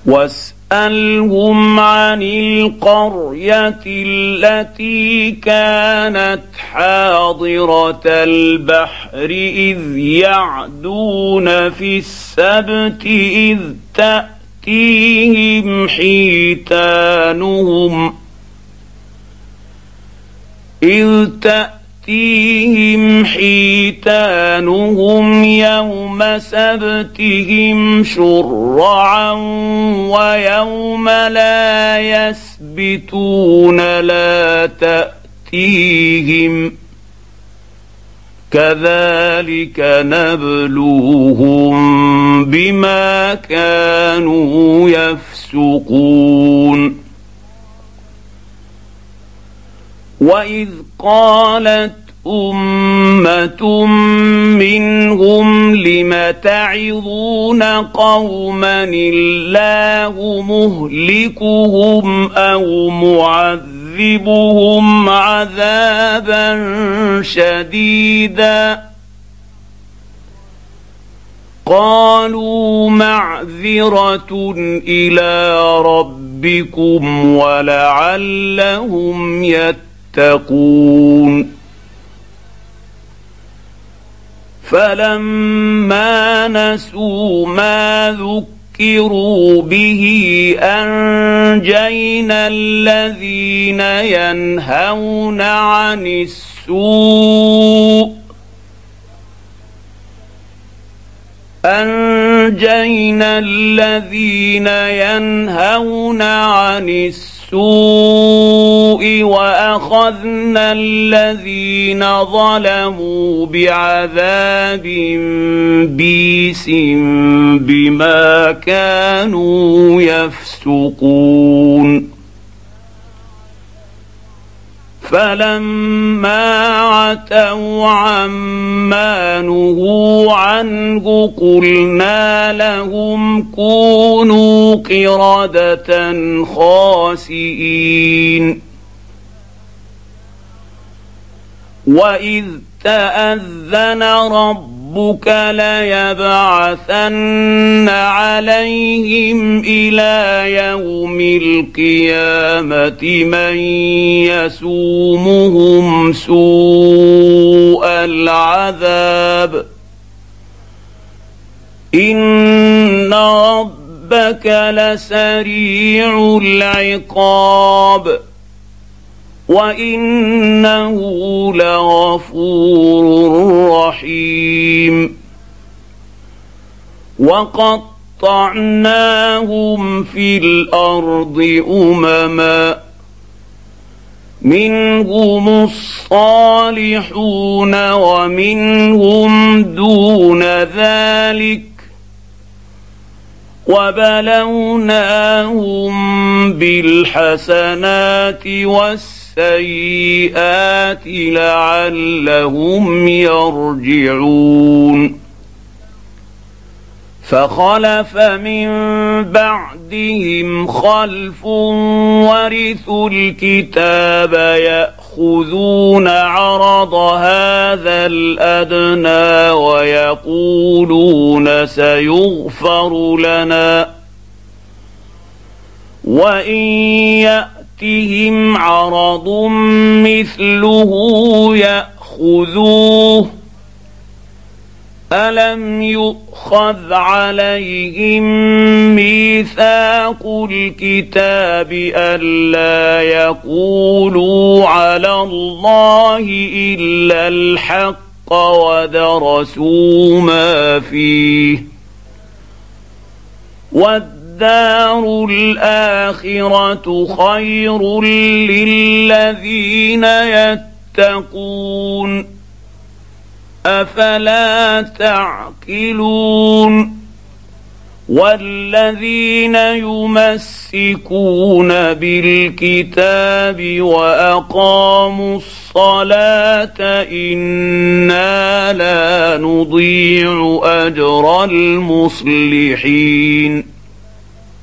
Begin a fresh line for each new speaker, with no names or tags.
واسألهم عن القرية التي كانت حاضرة البحر إذ يعدون في السبت إذ تأتيهم حيتانهم يوم سبتهم شرعا ويوم لا يسبتون لا تأتيهم كذلك نبلوهم بما كانوا يفسقون. وإذ قالت أمة منهم لم تعظون قوما الله مهلكهم أو معذبهم عذابا شديدا قالوا معذرة إلى ربكم ولعلهم يتقون. فلما نسوا ما ذكروا به أنجينا الذين ينهون عن السوء وأخذنا الذين ظلموا بعذاب بئيس بما كانوا يفسقون. فلما عتوا عما نهوا عنه قلنا لهم كونوا قردة خاسئين. وإذ تأذن ربك ليبعثن عليهم إلى يوم القيامة من يسومهم سوء العذاب إن ربك لسريع العقاب وإنه لغفور رحيم. وقطعناهم في الأرض أمما منهم الصالحون ومنهم دون ذلك وبلوناهم بالحسنات والسيئات لعلهم يرجعون. فخلف من بعدهم خلف ورثوا الكتاب يأخذون عرض هذا الأدنى ويقولون سيغفر لنا وإن يأتهم عرض مثله يأخذوه ألم يؤخذ عليهم ميثاق الكتاب ألا يقولوا على الله إلا الحق ودرسوا ما فيه والدار الآخرة خير للذين يتقون أفلا تعقلون. والذين يمسكون بالكتاب وأقاموا الصلاة إنا لا نضيع أجر المصلحين.